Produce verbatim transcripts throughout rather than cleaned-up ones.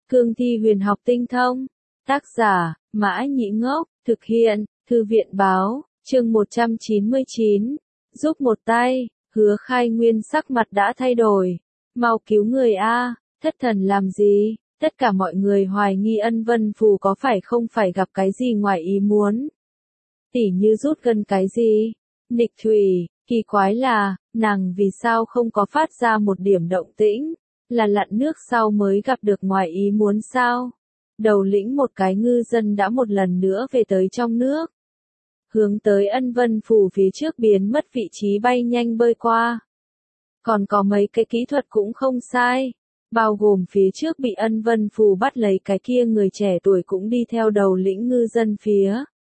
Cương thi huyền học tinh thông. Tác giả, Mã Nhĩ Ngốc, thực hiện, Thư viện báo, chương một trăm chín mươi chín. Giúp một tay, Hứa Khai Nguyên sắc mặt đã thay đổi. Mau cứu người a, thất thần làm gì? Tất cả mọi người hoài nghi Ân Vân Phù có phải không phải gặp cái gì ngoài ý muốn. Tỉ như rút gân cái gì? Nịch Thủy, kỳ quái là, nàng vì sao không có phát ra một điểm động tĩnh, là lặn nước sau mới gặp được ngoài ý muốn sao? Đầu lĩnh một cái ngư dân đã một lần nữa về tới trong nước. Hướng tới Ân Vân Phù phía trước biến mất vị trí bay nhanh bơi qua. Còn có mấy cái kỹ thuật cũng không sai. Bao gồm phía trước bị Ân Vân Phù bắt lấy cái kia người trẻ tuổi cũng đi theo đầu lĩnh ngư dân phía.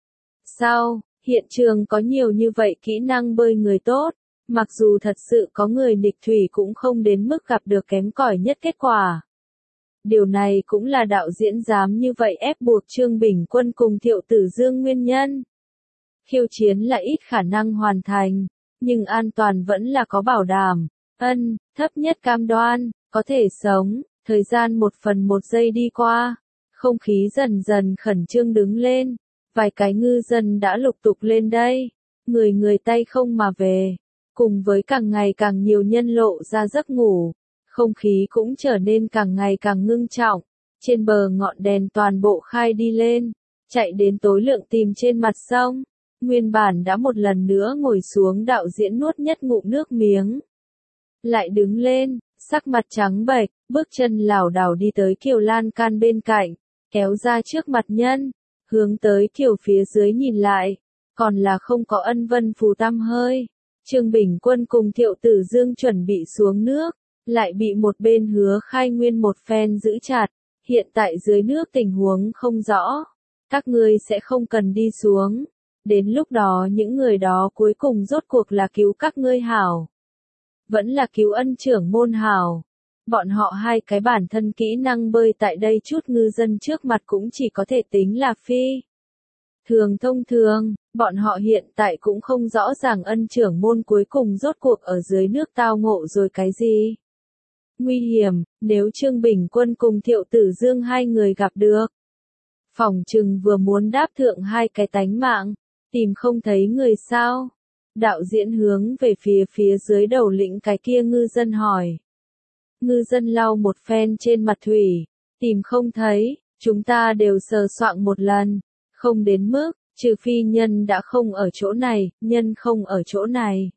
Sao, hiện trường có nhiều như vậy kỹ năng bơi người tốt, mặc dù thật sự có người nghịch thủy cũng không đến mức gặp được kém cỏi nhất kết quả. Điều này cũng là đạo diễn dám như vậy ép buộc Trương Bình Quân cùng Thiệu Tử Dương nguyên nhân. Khiêu chiến là ít khả năng hoàn thành, nhưng an toàn vẫn là có bảo đảm. Ân, thấp nhất cam đoan, có thể sống. Thời gian một phần một giây đi qua, không khí dần dần khẩn trương đứng lên. Vài cái ngư dân đã lục tục lên đây, người người tay không mà về. Cùng với càng ngày càng nhiều nhân lộ ra giấc ngủ, không khí cũng trở nên càng ngày càng ngưng trọng. Trên bờ ngọn đèn toàn bộ khai đi lên, chạy đến tối lượng tìm trên mặt sông. Nguyên bản đã một lần nữa ngồi xuống đạo diễn nuốt nhất ngụm nước miếng. Lại đứng lên, sắc mặt trắng bệch, bước chân lảo đảo đi tới Kiều Lan Can bên cạnh, kéo ra trước mặt nhân, hướng tới Kiều phía dưới nhìn lại, còn là không có Ân Vân Phù tăm hơi. Trương Bình Quân cùng Thiệu Tử Dương chuẩn bị xuống nước, lại bị một bên Hứa Khai Nguyên một phen giữ chặt, hiện tại dưới nước tình huống không rõ, các ngươi sẽ không cần đi xuống, đến lúc đó những người đó cuối cùng rốt cuộc là cứu các ngươi hảo, vẫn là cứu Ân trưởng môn hảo. Bọn họ hai cái bản thân kỹ năng bơi tại đây chút ngư dân trước mặt cũng chỉ có thể tính là phi thường thông thường, bọn họ hiện tại cũng không rõ ràng Ân trưởng môn cuối cùng rốt cuộc ở dưới nước tao ngộ rồi cái gì. Nguy hiểm, nếu Trương Bình Quân cùng Thiệu Tử Dương hai người gặp được. Phỏng chừng vừa muốn đáp thượng hai cái tánh mạng, tìm không thấy người sao. Đạo diễn hướng về phía phía dưới đầu lĩnh cái kia ngư dân hỏi. Ngư dân lau một phen trên mặt thủy, tìm không thấy, chúng ta đều sờ soạng một lần, không đến mức, trừ phi nhân đã không ở chỗ này, nhân không ở chỗ này.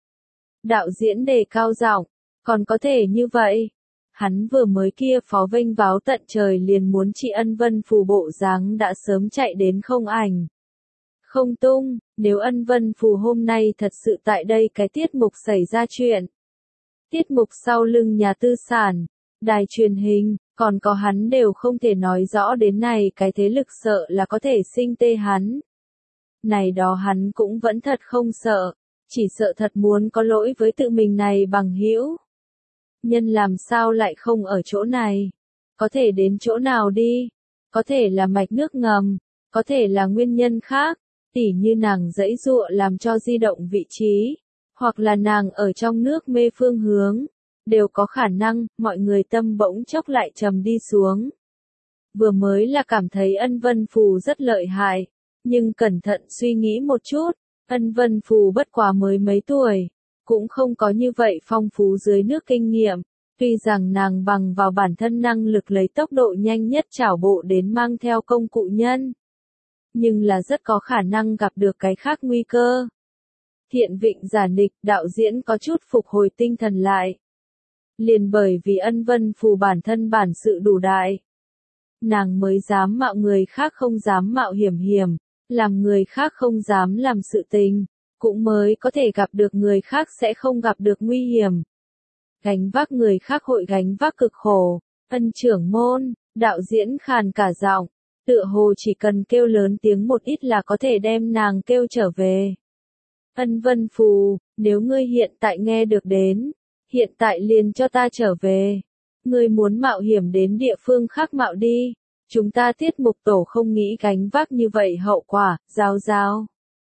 Đạo diễn đề cao giọng, còn có thể như vậy. Hắn vừa mới kia phó vênh váo tận trời liền muốn trị Ân Vân Phù bộ dáng đã sớm chạy đến không ảnh. Không tung, nếu Ân Vân Phù hôm nay thật sự tại đây cái tiết mục xảy ra chuyện. Tiết mục sau lưng nhà tư sản, đài truyền hình, còn có hắn đều không thể nói rõ đến này cái thế lực sợ là có thể sinh tê hắn. Này đó hắn cũng vẫn thật không sợ, chỉ sợ thật muốn có lỗi với tự mình này bằng hữu. Nhân làm sao lại không ở chỗ này? Có thể đến chỗ nào đi? Có thể là mạch nước ngầm, có thể là nguyên nhân khác, tỉ như nàng dãy dụa làm cho di động vị trí, hoặc là nàng ở trong nước mê phương hướng, đều có khả năng, mọi người tâm bỗng chốc lại trầm đi xuống. Vừa mới là cảm thấy Ân Vân Phù rất lợi hại, nhưng cẩn thận suy nghĩ một chút, Ân Vân Phù bất quá mới mấy tuổi, cũng không có như vậy phong phú dưới nước kinh nghiệm, tuy rằng nàng bằng vào bản thân năng lực lấy tốc độ nhanh nhất chảo bộ đến mang theo công cụ nhân. Nhưng là rất có khả năng gặp được cái khác nguy cơ. Thiện Vịnh giả nịch, đạo diễn có chút phục hồi tinh thần lại. Liền bởi vì Ân Vân Phù bản thân bản sự đủ đại. Nàng mới dám mạo người khác không dám mạo hiểm hiểm, làm người khác không dám làm sự tình, cũng mới có thể gặp được người khác sẽ không gặp được nguy hiểm. Gánh vác người khác hội gánh vác cực khổ, Ân trưởng môn, đạo diễn khàn cả giọng, tựa hồ chỉ cần kêu lớn tiếng một ít là có thể đem nàng kêu trở về. Ân Vân Phù, nếu ngươi hiện tại nghe được đến, hiện tại liền cho ta trở về. Ngươi muốn mạo hiểm đến địa phương khác mạo đi. Chúng ta tiết mục tổ không nghĩ gánh vác như vậy hậu quả, giao giao.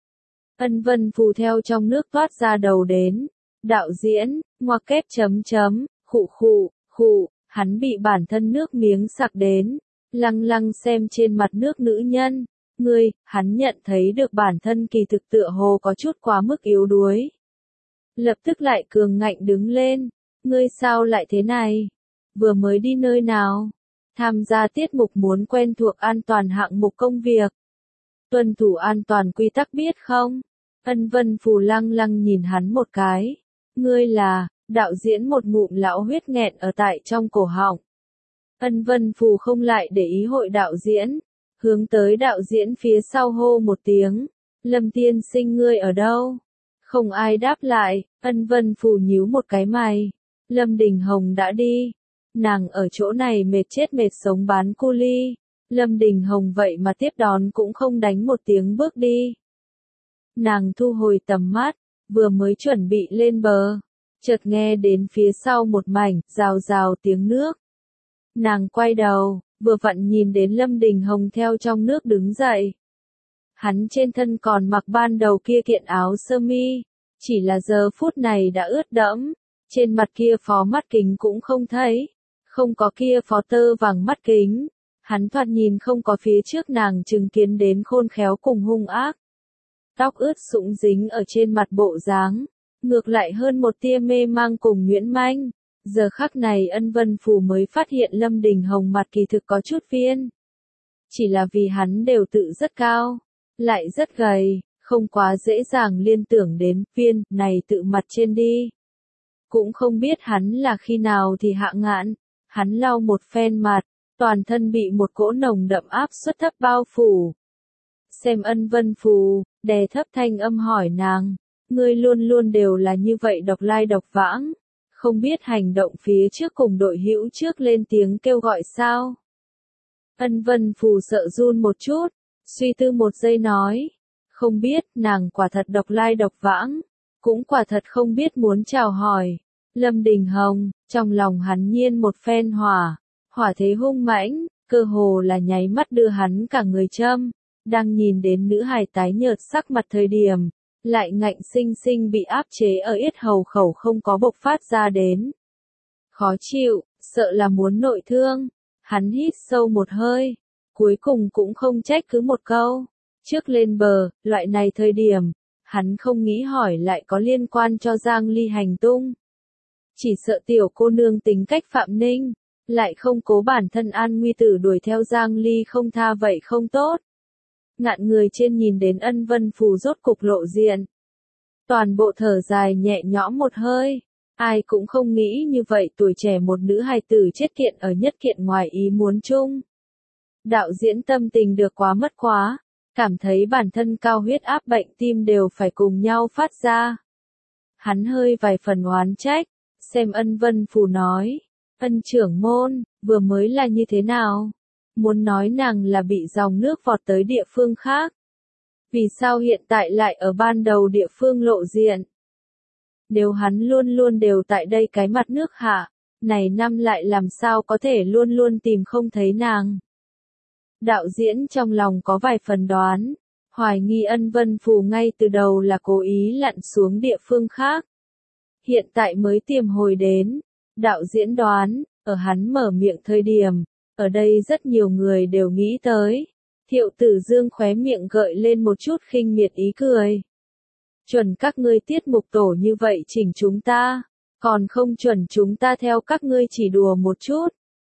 Ân Vân Phù theo trong nước toát ra đầu đến. Đạo diễn, ngoặc kép chấm chấm, khụ khụ, khụ, Hắn bị bản thân nước miếng sặc đến, lăng lăng xem trên mặt nước nữ nhân. Ngươi, hắn nhận thấy được bản thân kỳ thực tựa hồ có chút quá mức yếu đuối. Lập tức lại cường ngạnh đứng lên. Ngươi sao lại thế này? Vừa mới đi nơi nào? Tham gia tiết mục muốn quen thuộc an toàn hạng mục công việc. Tuân thủ an toàn quy tắc biết không? Ân Vân Phù lăng lăng nhìn hắn một cái. Ngươi là, đạo diễn một ngụm lão huyết nghẹn ở tại trong cổ họng. Ân Vân Phù không lại để ý hội đạo diễn. Hướng tới đạo diễn phía sau hô một tiếng. Lâm tiên sinh ngươi ở đâu? Không ai đáp lại, Ân Vân Phù nhíu một cái mày. Lâm Đình Hồng đã đi. Nàng ở chỗ này mệt chết mệt sống bán cu ly. Lâm Đình Hồng vậy mà tiếp đón cũng không đánh một tiếng bước đi. Nàng thu hồi tầm mắt, vừa mới chuẩn bị lên bờ. Chợt nghe đến phía sau một mảnh, rào rào tiếng nước. Nàng quay đầu, vừa vặn nhìn đến Lâm Đình Hồng theo trong nước đứng dậy. Hắn trên thân còn mặc ban đầu kia kiện áo sơ mi, chỉ là giờ phút này đã ướt đẫm, trên mặt kia phó mắt kính cũng không thấy, không có kia phó tơ vàng mắt kính, hắn thoạt nhìn không có phía trước nàng chứng kiến đến khôn khéo cùng hung ác. Tóc ướt sũng dính ở trên mặt bộ dáng, ngược lại hơn một tia mê mang cùng nhuyễn manh. Giờ khắc này Ân Vân Phù mới phát hiện Lâm Đình Hồng mặt kỳ thực có chút viên. Chỉ là vì hắn đều tự rất cao, lại rất gầy, không quá dễ dàng liên tưởng đến viên này tự mặt trên đi. Cũng không biết hắn là khi nào thì hạ ngạn, hắn lau một phen mặt, toàn thân bị một cỗ nồng đậm áp suất thấp bao phủ. Xem Ân Vân Phù, đè thấp thanh âm hỏi nàng, ngươi luôn luôn đều là như vậy độc lai độc vãng. Không biết hành động phía trước cùng đội hữu trước lên tiếng kêu gọi sao? Ân Vân Phù sợ run một chút, suy tư một giây nói. Không biết, nàng quả thật độc lai độc vãng, cũng quả thật không biết muốn chào hỏi. Lâm Đình Hồng, trong lòng hắn nhiên một phen hỏa, hỏa thế hung mãnh, cơ hồ là nháy mắt đưa hắn cả người châm. Đang nhìn đến nữ hài tái nhợt sắc mặt thời điểm, lại ngạnh sinh sinh bị áp chế ở yết hầu khẩu không có bộc phát ra đến. Khó chịu, sợ là muốn nội thương, hắn hít sâu một hơi, cuối cùng cũng không trách cứ một câu. Trước lên bờ, loại này thời điểm, hắn không nghĩ hỏi lại có liên quan cho Giang Ly hành tung. Chỉ sợ tiểu cô nương tính cách Phạm Ninh, lại không cố bản thân an nguy tử đuổi theo Giang Ly không tha vậy không tốt. Ngạn người trên nhìn đến Ân Vân Phù rốt cục lộ diện. Toàn bộ thở dài nhẹ nhõm một hơi. Ai cũng không nghĩ như vậy tuổi trẻ một nữ hài tử chết kiện ở nhất kiện ngoài ý muốn chung. Đạo diễn tâm tình được quá mất quá. Cảm thấy bản thân cao huyết áp bệnh tim đều phải cùng nhau phát ra. Hắn hơi vài phần oán trách. Xem Ân Vân Phù nói. Ân trưởng môn, vừa mới là như thế nào? Muốn nói nàng là bị dòng nước vọt tới địa phương khác. Vì sao hiện tại lại ở ban đầu địa phương lộ diện? Nếu hắn luôn luôn đều tại đây cái mặt nước hạ, này năm lại làm sao có thể luôn luôn tìm không thấy nàng? Đạo diễn trong lòng có vài phần đoán, hoài nghi Ân Vân Phù ngay từ đầu là cố ý lặn xuống địa phương khác. Hiện tại mới tìm hồi đến, đạo diễn đoán, ở hắn mở miệng thời điểm, ở đây rất nhiều người đều nghĩ tới. Thiệu Tử Dương khóe miệng gợi lên một chút khinh miệt ý cười. Chuẩn các ngươi tiết mục tổ như vậy chỉnh chúng ta, còn không chuẩn chúng ta theo các ngươi chỉ đùa một chút.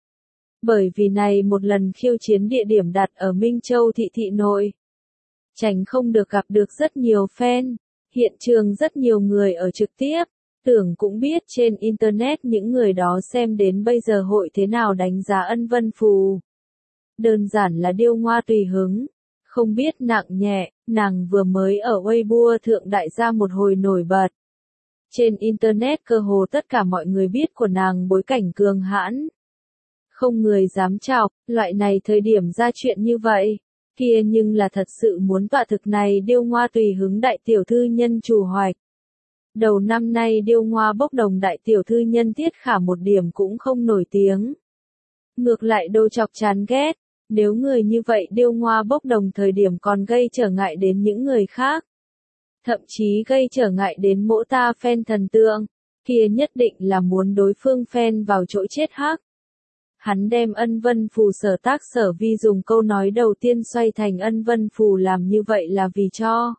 Bởi vì này một lần khiêu chiến địa điểm đặt ở Minh Châu thị thị nội. Tránh không được gặp được rất nhiều fan, hiện trường rất nhiều người ở trực tiếp. Tưởng cũng biết trên Internet những người đó xem đến bây giờ hội thế nào đánh giá Ân Vân Phù. Đơn giản là điêu ngoa tùy hứng. Không biết nặng nhẹ, nàng vừa mới ở Weibo thượng đại gia một hồi nổi bật. Trên Internet cơ hồ tất cả mọi người biết của nàng bối cảnh cường hãn. Không người dám chọc, loại này thời điểm ra chuyện như vậy. Kia nhưng là thật sự muốn tọa thực này điêu ngoa tùy hứng đại tiểu thư nhân chủ hoạch. Đầu năm nay điêu ngoa bốc đồng đại tiểu thư nhân Tiết Khả một điểm cũng không nổi tiếng. Ngược lại đô chọc chán ghét, nếu người như vậy điêu ngoa bốc đồng thời điểm còn gây trở ngại đến những người khác. Thậm chí gây trở ngại đến mỗi ta fan thần tượng, kia nhất định là muốn đối phương fan vào chỗ chết hắc. Hắn đem ân vân phù sở tác sở vi dùng câu nói đầu tiên xoay thành ân vân phù làm như vậy là vì cho.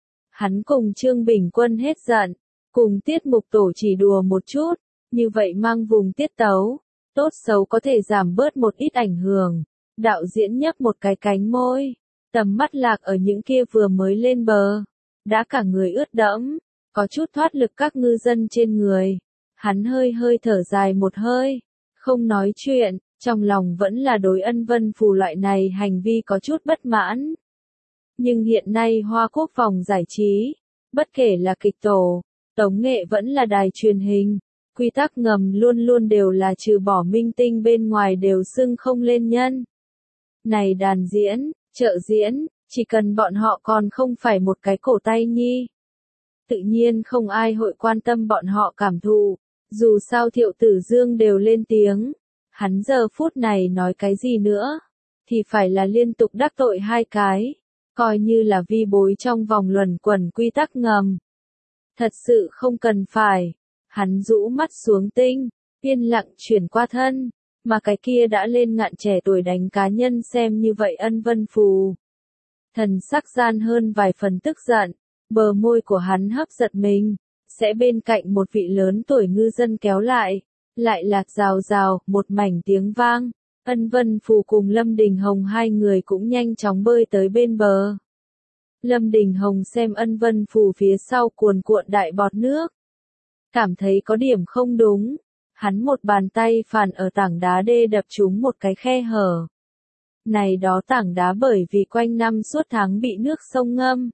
Hắn cùng Trương Bình Quân hết giận, cùng tiết mục tổ chỉ đùa một chút, như vậy mang vùng tiết tấu, tốt xấu có thể giảm bớt một ít ảnh hưởng. Đạo diễn nhấp một cái cánh môi, tầm mắt lạc ở những kia vừa mới lên bờ, đã cả người ướt đẫm, có chút thoát lực các ngư dân trên người. Hắn hơi hơi thở dài một hơi, không nói chuyện, trong lòng vẫn là đối ân vân phù loại này hành vi có chút bất mãn. Nhưng hiện nay Hoa Quốc phòng giải trí, bất kể là kịch tổ, tống nghệ vẫn là đài truyền hình, quy tắc ngầm luôn luôn đều là trừ bỏ minh tinh bên ngoài đều xưng không lên nhân. Này đàn diễn, trợ diễn, chỉ cần bọn họ còn không phải một cái cổ tay nhi. Tự nhiên không ai hội quan tâm bọn họ cảm thụ, dù sao Thiệu Tử Dương đều lên tiếng. Hắn giờ phút này nói cái gì nữa, thì phải là liên tục đắc tội hai cái, coi như là vi bối trong vòng luẩn quẩn quy tắc ngầm. Thật sự không cần phải, hắn rũ mắt xuống tinh, yên lặng chuyển qua thân, mà cái kia đã lên ngạn trẻ tuổi đánh cá nhân xem như vậy ân vân phù. Thần sắc gian hơn vài phần tức giận, bờ môi của hắn hấp giật mình, sẽ bên cạnh một vị lớn tuổi ngư dân kéo lại. Lại lạc rào rào, một mảnh tiếng vang, ân vân phù cùng Lâm Đình Hồng hai người cũng nhanh chóng bơi tới bên bờ. Lâm Đình Hồng xem ân vân phù phía sau cuồn cuộn đại bọt nước. Cảm thấy có điểm không đúng, hắn một bàn tay phản ở tảng đá đê đập trúng một cái khe hở. Này đó tảng đá bởi vì quanh năm suốt tháng bị nước sông ngâm.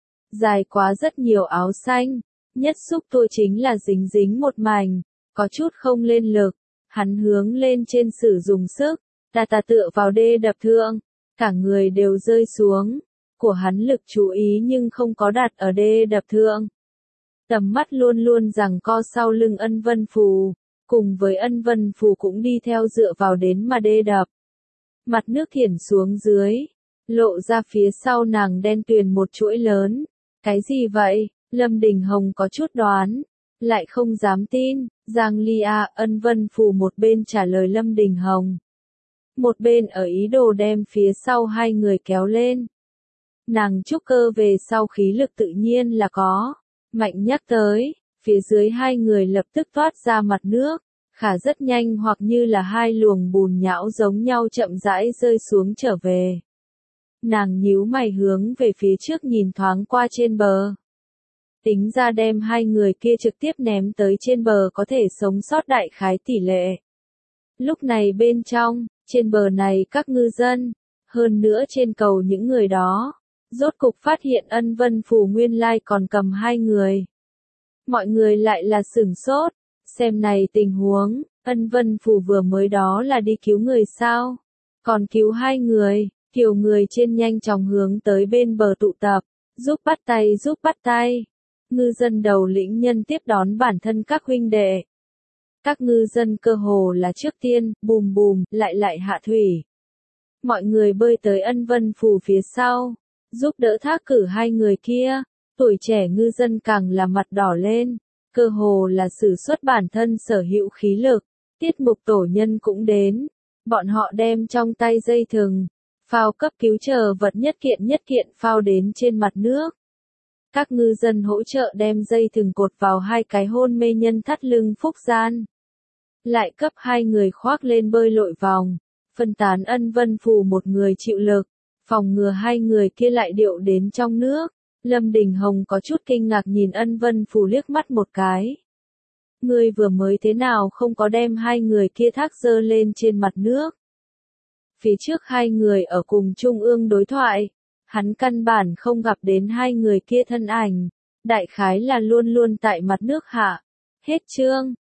Dài quá rất nhiều áo xanh, nhất xúc tôi chính là dính dính một mảnh. Có chút không lên lực, hắn hướng lên trên sử dụng sức, tà tà tựa vào đê đập thượng, cả người đều rơi xuống, của hắn lực chú ý nhưng không có đặt ở đê đập thượng. Tầm mắt luôn luôn rằng co sau lưng ân vân phù, cùng với ân vân phù cũng đi theo dựa vào đến mà đê đập. Mặt nước thiển xuống dưới, lộ ra phía sau nàng đen tuyền một chuỗi lớn, cái gì vậy, Lâm Đình Hồng có chút đoán. Lại không dám tin, Giang Ly A, ân vân phù một bên trả lời Lâm Đình Hồng. Một bên ở ý đồ đem phía sau hai người kéo lên. Nàng trúc cơ về sau khí lực tự nhiên là có. Mạnh nhắc tới, phía dưới hai người lập tức thoát ra mặt nước, khả rất nhanh hoặc như là hai luồng bùn nhão giống nhau chậm rãi rơi xuống trở về. Nàng nhíu mày hướng về phía trước nhìn thoáng qua trên bờ. Tính ra đem hai người kia trực tiếp ném tới trên bờ có thể sống sót đại khái tỷ lệ. Lúc này bên trong, trên bờ này các ngư dân, hơn nữa trên cầu những người đó, rốt cục phát hiện ân vân phù nguyên lai còn cầm hai người. Mọi người lại là sửng sốt, xem này tình huống, ân vân phù vừa mới đó là đi cứu người sao, còn cứu hai người, kiểu người trên nhanh chóng hướng tới bên bờ tụ tập, giúp bắt tay giúp bắt tay. Ngư dân đầu lĩnh nhân tiếp đón bản thân các huynh đệ. Các ngư dân cơ hồ là trước tiên, bùm bùm, lại lại hạ thủy. Mọi người bơi tới ân vân phù phía sau, giúp đỡ thác cử hai người kia, tuổi trẻ ngư dân càng là mặt đỏ lên, cơ hồ là sử xuất bản thân sở hữu khí lực, tiết mục tổ nhân cũng đến, bọn họ đem trong tay dây thừng, phao cấp cứu chờ vật nhất kiện nhất kiện phao đến trên mặt nước. Các ngư dân hỗ trợ đem dây thừng cột vào hai cái hôn mê nhân thắt lưng phúc gian. Lại cấp hai người khoác lên bơi lội vòng, phân tán ân vân phù một người chịu lực, phòng ngừa hai người kia lại điệu đến trong nước. Lâm Đình Hồng có chút kinh ngạc nhìn ân vân phù liếc mắt một cái. Ngươi vừa mới thế nào không có đem hai người kia thác dơ lên trên mặt nước. Phía trước hai người ở cùng trung ương đối thoại. Hắn căn bản không gặp đến hai người kia thân ảnh, đại khái là luôn luôn tại mặt nước hạ. Hết chương.